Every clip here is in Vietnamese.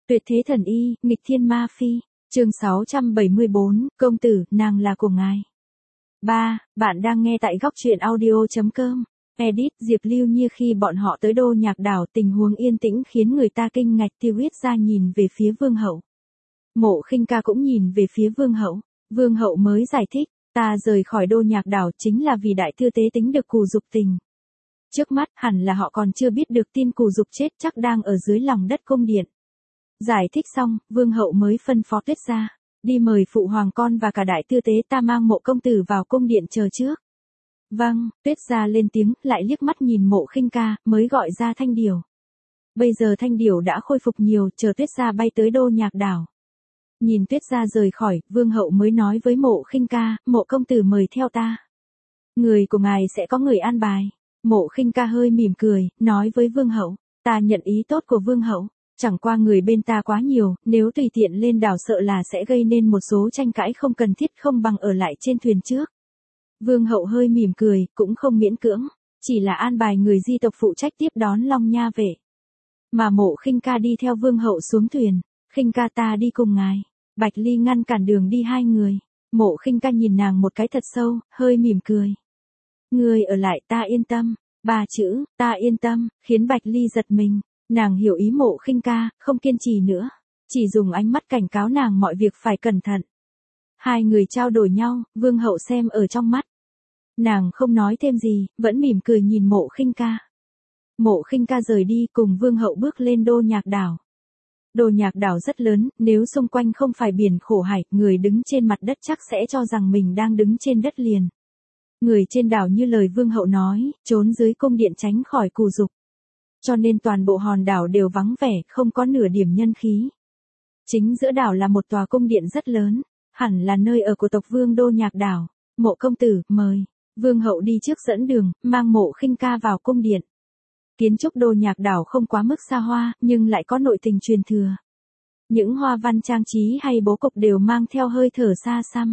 Tuyệt thế thần y, nghịch thiên ma phi. Chương 674, công tử, nàng là của ngài. 3. Bạn đang nghe tại góc truyện audio.com. Edit, Diệp Lưu Như khi bọn họ tới Đô Nhạc Đảo, tình huống yên tĩnh khiến người ta kinh ngạc. Tiêu Huyết ra nhìn về phía Vương Hậu. Mộ Khinh Ca cũng nhìn về phía Vương Hậu. Vương Hậu mới giải thích, ta rời khỏi Đô Nhạc Đảo chính là vì đại thư tế tính được Cù Dục tình. Trước mắt hẳn là họ còn chưa biết được tin Cù Dục chết, chắc đang ở dưới lòng đất cung điện. Giải thích xong, Vương Hậu mới phân phó Tuyết Gia, đi mời phụ hoàng con và cả đại tư tế ta mang Mộ công tử vào cung điện chờ trước. Vâng, Tuyết Gia lên tiếng, lại liếc mắt nhìn Mộ Khinh Ca, mới gọi ra Thanh Điểu. Bây giờ Thanh Điểu đã khôi phục nhiều, chờ Tuyết Gia bay tới Đô Nhạc Đảo. Nhìn Tuyết Gia rời khỏi, Vương Hậu mới nói với Mộ Khinh Ca, Mộ công tử mời theo ta. Người của ngài sẽ có người an bài. Mộ Khinh Ca hơi mỉm cười, nói với Vương Hậu, ta nhận ý tốt của Vương Hậu. Chẳng qua người bên ta quá nhiều, nếu tùy tiện lên đảo sợ là sẽ gây nên một số tranh cãi không cần thiết, không bằng ở lại trên thuyền trước. Vương Hậu hơi mỉm cười, cũng không miễn cưỡng, chỉ là an bài người di tộc phụ trách tiếp đón Long Nha vệ. Mà Mộ Khinh Ca đi theo Vương Hậu xuống thuyền. Khinh ca ta đi cùng ngài. Bạch Ly ngăn cản đường đi hai người. Mộ Khinh Ca nhìn nàng một cái thật sâu, hơi mỉm cười. Người ở lại ta yên tâm. Ba chữ, ta yên tâm, khiến Bạch Ly giật mình. Nàng hiểu ý Mộ Khinh Ca, không kiên trì nữa. Chỉ dùng ánh mắt cảnh cáo nàng mọi việc phải cẩn thận. Hai người trao đổi nhau, Vương Hậu xem ở trong mắt. Nàng không nói thêm gì, vẫn mỉm cười nhìn Mộ Khinh Ca. Mộ Khinh Ca rời đi cùng Vương Hậu bước lên Đô Nhạc Đảo. Đô Nhạc Đảo rất lớn, nếu xung quanh không phải biển khổ hải, người đứng trên mặt đất chắc sẽ cho rằng mình đang đứng trên đất liền. Người trên đảo như lời Vương Hậu nói, trốn dưới cung điện tránh khỏi Cù Dục. Cho nên toàn bộ hòn đảo đều vắng vẻ, không có nửa điểm nhân khí. Chính giữa đảo là một tòa cung điện rất lớn, hẳn là nơi ở của tộc vương Đô Nhạc Đảo. Mộ công tử, mời. Vương Hậu đi trước dẫn đường, mang Mộ Khinh Ca vào cung điện. Kiến trúc Đô Nhạc Đảo không quá mức xa hoa, nhưng lại có nội tình truyền thừa. Những hoa văn trang trí hay bố cục đều mang theo hơi thở xa xăm.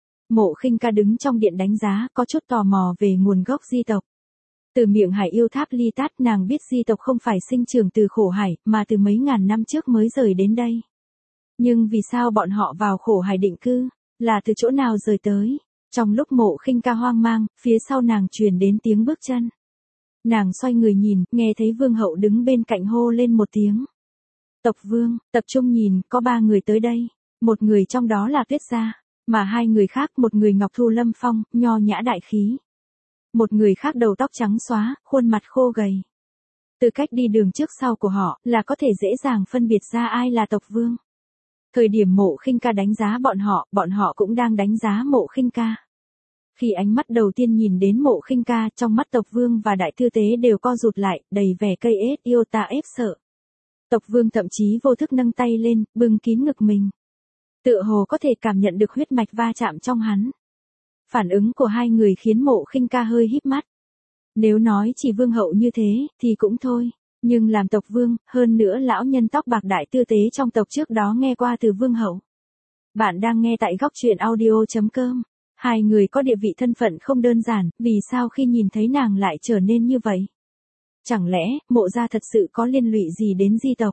Mộ Khinh Ca đứng trong điện đánh giá, có chút tò mò về nguồn gốc di tộc. Từ miệng Hải Yêu Tháp Ly Tát, nàng biết di tộc không phải sinh trưởng từ khổ hải, mà từ mấy ngàn năm trước mới rời đến đây. Nhưng vì sao bọn họ vào khổ hải định cư, là từ chỗ nào rời tới? Trong lúc Mộ Khinh Ca hoang mang, phía sau nàng truyền đến tiếng bước chân. Nàng xoay người nhìn, nghe thấy Vương Hậu đứng bên cạnh hô lên một tiếng. Tộc Vương, tập trung nhìn, có ba người tới đây. Một người trong đó là Tuyết Gia, mà hai người khác, một người Ngọc Thu Lâm Phong, nho nhã đại khí. Một người khác đầu tóc trắng xóa, khuôn mặt khô gầy. Từ cách đi đường trước sau của họ, là có thể dễ dàng phân biệt ra ai là tộc Vương. Thời điểm Mộ Khinh Ca đánh giá bọn họ cũng đang đánh giá Mộ Khinh Ca. Khi ánh mắt đầu tiên nhìn đến Mộ Khinh Ca, trong mắt tộc Vương và đại thư tế đều co rụt lại, đầy vẻ cây ết yêu ta ép sợ. Tộc Vương thậm chí vô thức nâng tay lên, bưng kín ngực mình. Tựa hồ có thể cảm nhận được huyết mạch va chạm trong hắn. Phản ứng của hai người khiến Mộ Khinh Ca hơi híp mắt. Nếu nói chỉ Vương Hậu như thế, thì cũng thôi. Nhưng làm tộc Vương, hơn nữa lão nhân tóc bạc đại tư tế trong tộc trước đó nghe qua từ Vương Hậu. Bạn đang nghe tại góc truyện audio.com. Hai người có địa vị thân phận không đơn giản, vì sao khi nhìn thấy nàng lại trở nên như vậy? Chẳng lẽ, Mộ gia thật sự có liên lụy gì đến di tộc?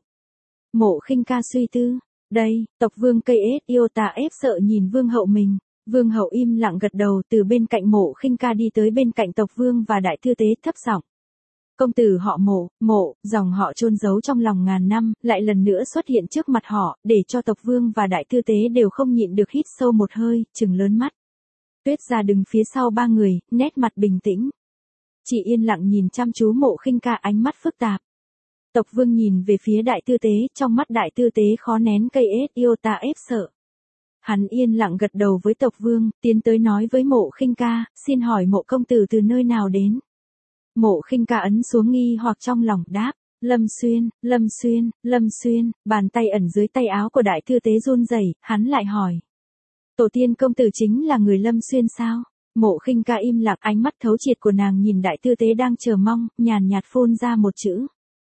Mộ Khinh Ca suy tư. Đây, tộc Vương cây ết yêu ta ép sợ nhìn Vương Hậu mình. Vương Hậu im lặng gật đầu, từ bên cạnh Mộ Khinh Ca đi tới bên cạnh tộc Vương và đại thư tế, thấp giọng. Công tử họ Mộ, dòng họ chôn giấu trong lòng ngàn năm, lại lần nữa xuất hiện trước mặt họ, để cho tộc Vương và đại thư tế đều không nhịn được hít sâu một hơi, trừng lớn mắt. Tuyết Gia đứng phía sau ba người, nét mặt bình tĩnh. Chỉ yên lặng nhìn chăm chú Mộ Khinh Ca, ánh mắt phức tạp. Tộc Vương nhìn về phía đại tư tế, trong mắt đại tư tế khó nén cây ết yêu ta ép sợ. Hắn yên lặng gật đầu với tộc Vương, tiến tới nói với Mộ Khinh Ca, xin hỏi Mộ công tử từ nơi nào đến? Mộ Khinh Ca ấn xuống nghi hoặc trong lòng, đáp, Lâm Xuyên, bàn tay ẩn dưới tay áo của đại tư tế run rẩy, hắn lại hỏi. Tổ tiên công tử chính là người Lâm Xuyên sao? Mộ Khinh Ca im lặng, ánh mắt thấu triệt của nàng nhìn đại tư tế đang chờ mong, nhàn nhạt phun ra một chữ.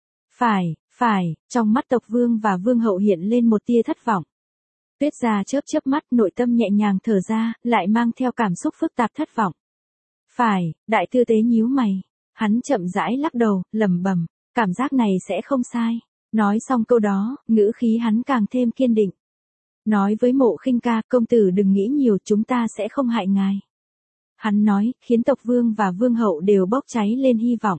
Phải, trong mắt tộc Vương và Vương Hậu hiện lên một tia thất vọng. Tuyết Gia chớp mắt, nội tâm nhẹ nhàng thở ra, lại mang theo cảm xúc phức tạp thất vọng. Phải, đại tư tế nhíu mày. Hắn chậm rãi lắc đầu, lẩm bẩm, cảm giác này sẽ không sai. Nói xong câu đó, ngữ khí hắn càng thêm kiên định. Nói với Mộ Khinh ca, công tử đừng nghĩ nhiều, chúng ta sẽ không hại ngài. Hắn nói, khiến tộc vương và vương hậu đều bốc cháy lên hy vọng.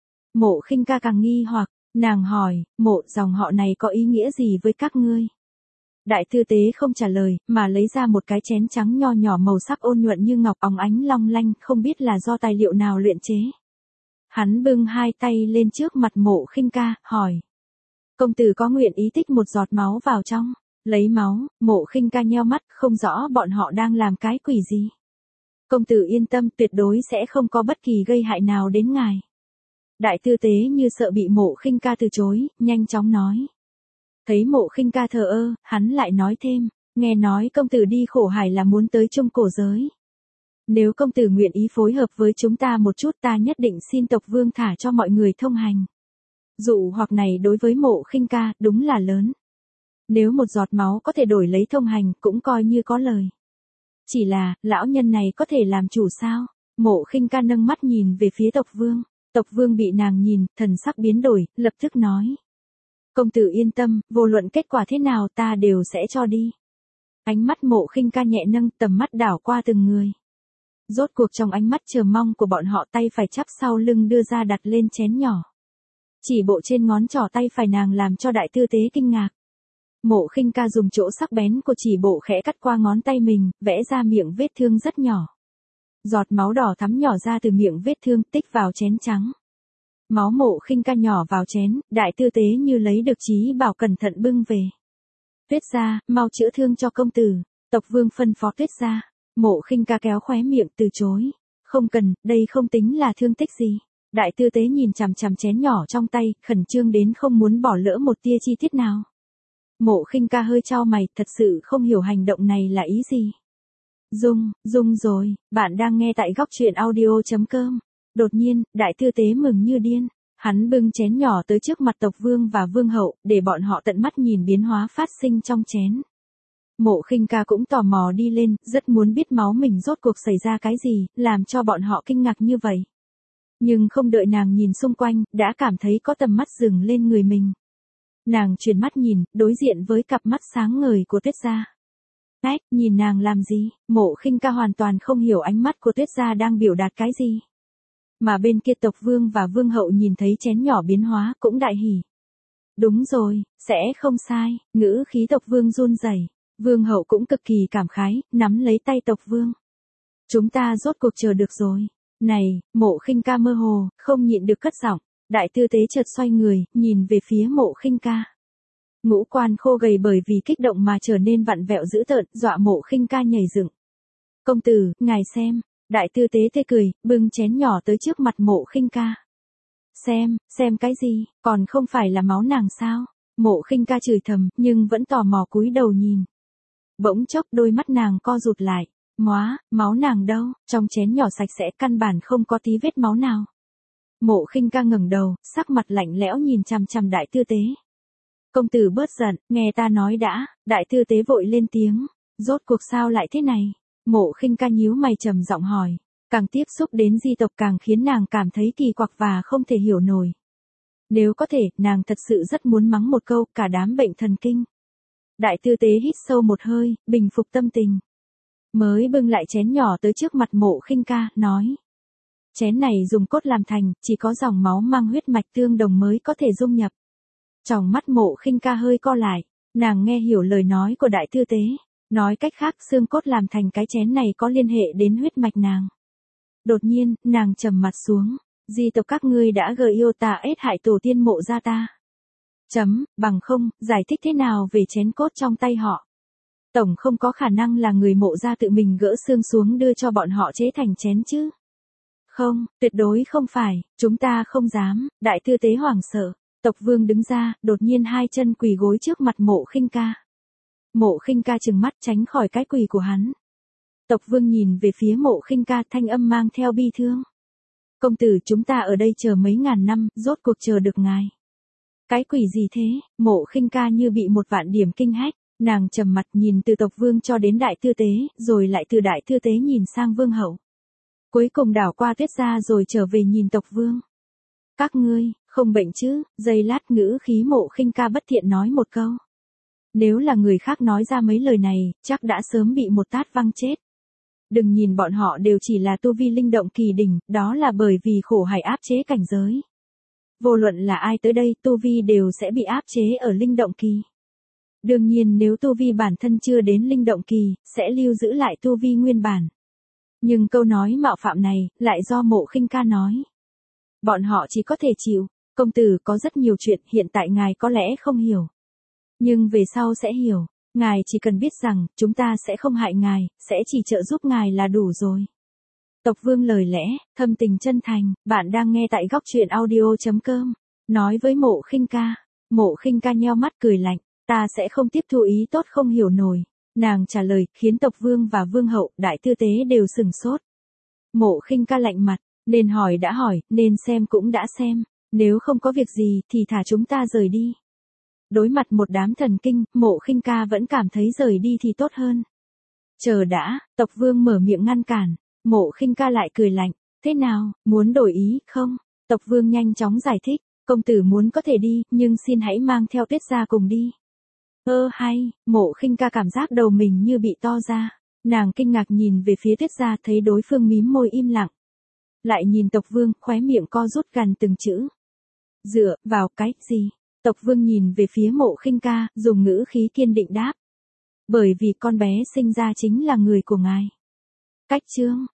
Mộ Khinh ca càng nghi hoặc, nàng hỏi, Mộ, dòng họ này có ý nghĩa gì với các ngươi? Đại tư tế không trả lời, mà lấy ra một cái chén trắng nho nhỏ màu sắc ôn nhuận như ngọc, óng ánh long lanh, không biết là do tài liệu nào luyện chế. Hắn bưng hai tay lên trước mặt Mộ Khinh ca, hỏi. Công tử có nguyện ý tích một giọt máu vào trong? Lấy máu, Mộ Khinh ca nheo mắt, không rõ bọn họ đang làm cái quỷ gì. Công tử yên tâm, tuyệt đối sẽ không có bất kỳ gây hại nào đến ngài. Đại tư tế như sợ bị Mộ Khinh ca từ chối, nhanh chóng nói. Thấy Mộ Khinh ca thờ ơ, hắn lại nói thêm, nghe nói công tử đi khổ hải là muốn tới trung cổ giới. Nếu công tử nguyện ý phối hợp với chúng ta một chút, ta nhất định xin tộc vương thả cho mọi người thông hành. Dụ hoặc này đối với Mộ Khinh ca, đúng là lớn. Nếu một giọt máu có thể đổi lấy thông hành, cũng coi như có lời. Chỉ là, lão nhân này có thể làm chủ sao? Mộ Khinh ca nâng mắt nhìn về phía tộc vương. Tộc vương bị nàng nhìn, thần sắc biến đổi, lập tức nói. Công tử yên tâm, vô luận kết quả thế nào ta đều sẽ cho đi. Ánh mắt Mộ Khinh ca nhẹ nâng, tầm mắt đảo qua từng người. Rốt cuộc trong ánh mắt chờ mong của bọn họ, tay phải chắp sau lưng đưa ra đặt lên chén nhỏ. Chỉ bộ trên ngón trỏ tay phải nàng làm cho đại tư tế kinh ngạc. Mộ Khinh ca dùng chỗ sắc bén của chỉ bộ khẽ cắt qua ngón tay mình, vẽ ra miệng vết thương rất nhỏ. Giọt máu đỏ thắm nhỏ ra từ miệng vết thương, tích vào chén trắng. Máu Mộ Khinh ca nhỏ vào chén, đại tư tế như lấy được trí bảo cẩn thận bưng về. Tuyết gia, mau chữa thương cho công tử. Tộc vương phân phó Tuyết gia. Mộ Khinh ca kéo khóe miệng từ chối. Không cần, đây không tính là thương tích gì. Đại tư tế nhìn chằm chằm chén nhỏ trong tay, khẩn trương đến không muốn bỏ lỡ một tia chi tiết nào. Mộ Khinh ca hơi chau mày, thật sự không hiểu hành động này là ý gì. Dung rồi, bạn đang nghe tại góc truyện audio.com. Đột nhiên, đại tư tế mừng như điên. Hắn bưng chén nhỏ tới trước mặt tộc vương và vương hậu, để bọn họ tận mắt nhìn biến hóa phát sinh trong chén. Mộ Khinh ca cũng tò mò đi lên, rất muốn biết máu mình rốt cuộc xảy ra cái gì, làm cho bọn họ kinh ngạc như vậy. Nhưng không đợi nàng nhìn xung quanh, đã cảm thấy có tầm mắt dừng lên người mình. Nàng chuyển mắt nhìn, đối diện với cặp mắt sáng ngời của Tuyết gia. Nhìn nàng làm gì? Mộ Khinh ca hoàn toàn không hiểu ánh mắt của Tuyết gia đang biểu đạt cái gì. Mà bên kia tộc vương và vương hậu nhìn thấy chén nhỏ biến hóa cũng đại hỉ. Đúng rồi, sẽ không sai, ngữ khí tộc vương run rẩy. Vương hậu cũng cực kỳ cảm khái, nắm lấy tay tộc vương. Chúng ta rốt cuộc chờ được rồi. Này, Mộ Khinh ca mơ hồ, không nhịn được cất giọng. Đại tư tế chợt xoay người, nhìn về phía Mộ Khinh ca. Ngũ quan khô gầy bởi vì kích động mà trở nên vặn vẹo dữ tợn, dọa Mộ Khinh ca nhảy dựng. Công tử, ngài xem. Đại tư tế tê cười, bưng chén nhỏ tới trước mặt Mộ Khinh ca. Xem cái gì, còn không phải là máu nàng sao? Mộ Khinh ca chửi thầm, nhưng vẫn tò mò cúi đầu nhìn. Bỗng chốc đôi mắt nàng co rụt lại. Máu nàng đâu? Trong chén nhỏ sạch sẽ, căn bản không có tí vết máu nào. Mộ Khinh ca ngẩng đầu, sắc mặt lạnh lẽo nhìn chằm chằm đại tư tế. Công tử bớt giận, nghe ta nói đã. Đại tư tế vội lên tiếng. Rốt cuộc sao lại thế này? Mộ Khinh ca nhíu mày trầm giọng hỏi. Càng tiếp xúc đến di tộc càng khiến nàng cảm thấy kỳ quặc và không thể hiểu nổi. Nếu có thể, nàng thật sự rất muốn mắng một câu, cả đám bệnh thần kinh. Đại tư tế hít sâu một hơi, bình phục tâm tình. Mới bưng lại chén nhỏ tới trước mặt Mộ Khinh ca, nói. Chén này dùng cốt làm thành, chỉ có dòng máu mang huyết mạch tương đồng mới có thể dung nhập. Tròng mắt Mộ Khinh ca hơi co lại, nàng nghe hiểu lời nói của đại tư tế. Nói cách khác, xương cốt làm thành cái chén này có liên hệ đến huyết mạch nàng. Đột nhiên, nàng trầm mặt xuống. Di tộc các ngươi đã gợi yêu ta ết hại tổ tiên Mộ gia ta. Bằng không, giải thích thế nào về chén cốt trong tay họ? Tổng không có khả năng là người Mộ gia tự mình gỡ xương xuống đưa cho bọn họ chế thành chén chứ? Không, tuyệt đối không phải, chúng ta không dám. Đại tư tế hoảng sợ. Tộc vương đứng ra, đột nhiên hai chân quỳ gối trước mặt Mộ Khinh ca. Mộ Khinh ca trừng mắt tránh khỏi cái quỳ của hắn. Tộc vương nhìn về phía Mộ Khinh ca, thanh âm mang theo bi thương. Công tử, chúng ta ở đây chờ mấy ngàn năm, rốt cuộc chờ được ngài. Cái quỷ gì thế? Mộ Khinh ca như bị một vạn điểm kinh hách. Nàng trầm mặt nhìn từ tộc vương cho đến đại tư tế, rồi lại từ đại tư tế nhìn sang vương hậu. Cuối cùng đảo qua Tuyết gia rồi trở về nhìn tộc vương. Các ngươi, Không bệnh chứ, giây lát ngữ khí Mộ Khinh Ca bất thiện nói một câu. Nếu là người khác nói ra mấy lời này, chắc đã sớm bị một tát văng chết. Đừng nhìn bọn họ đều chỉ là tu vi linh động kỳ đỉnh, đó là bởi vì khổ hải áp chế cảnh giới. Vô luận là ai tới đây, tu vi đều sẽ bị áp chế ở linh động kỳ. Đương nhiên nếu tu vi bản thân chưa đến linh động kỳ, sẽ lưu giữ lại tu vi nguyên bản. Nhưng câu nói mạo phạm này, lại do Mộ Khinh Ca nói. Bọn họ chỉ có thể chịu, công tử có rất nhiều chuyện hiện tại ngài có lẽ không hiểu. Nhưng về sau sẽ hiểu, ngài chỉ cần biết rằng, chúng ta sẽ không hại ngài, sẽ chỉ trợ giúp ngài là đủ rồi. Tộc Vương lời lẽ, thâm tình chân thành, bạn đang nghe tại góc truyện audio.com, nói với Mộ Khinh Ca. Mộ Khinh Ca nheo mắt cười lạnh, ta sẽ không tiếp thu ý tốt không hiểu nổi. Nàng trả lời, khiến Tộc Vương và Vương hậu, đại tư tế đều sừng sốt. Mộ Khinh Ca lạnh mặt, nên hỏi đã hỏi, nên xem cũng đã xem, nếu không có việc gì thì thả chúng ta rời đi. Đối mặt một đám thần kinh, Mộ Khinh Ca vẫn cảm thấy rời đi thì tốt hơn. Chờ đã, Tộc Vương mở miệng ngăn cản, Mộ Khinh Ca lại cười lạnh, thế nào, muốn đổi ý không? Tộc Vương nhanh chóng giải thích, công tử muốn có thể đi, nhưng xin hãy mang theo Tuyết gia cùng đi. Hay, Mộ Khinh Ca cảm giác đầu mình như bị to ra, nàng kinh ngạc nhìn về phía Tuyết gia thấy đối phương mím môi im lặng. Lại nhìn Tộc Vương, khóe miệng co rút gần từng chữ. Dựa vào cái gì? Tộc Vương nhìn về phía Mộ Khinh Ca, dùng ngữ khí kiên định đáp. Bởi vì con bé sinh ra chính là người của ngài. Cách chương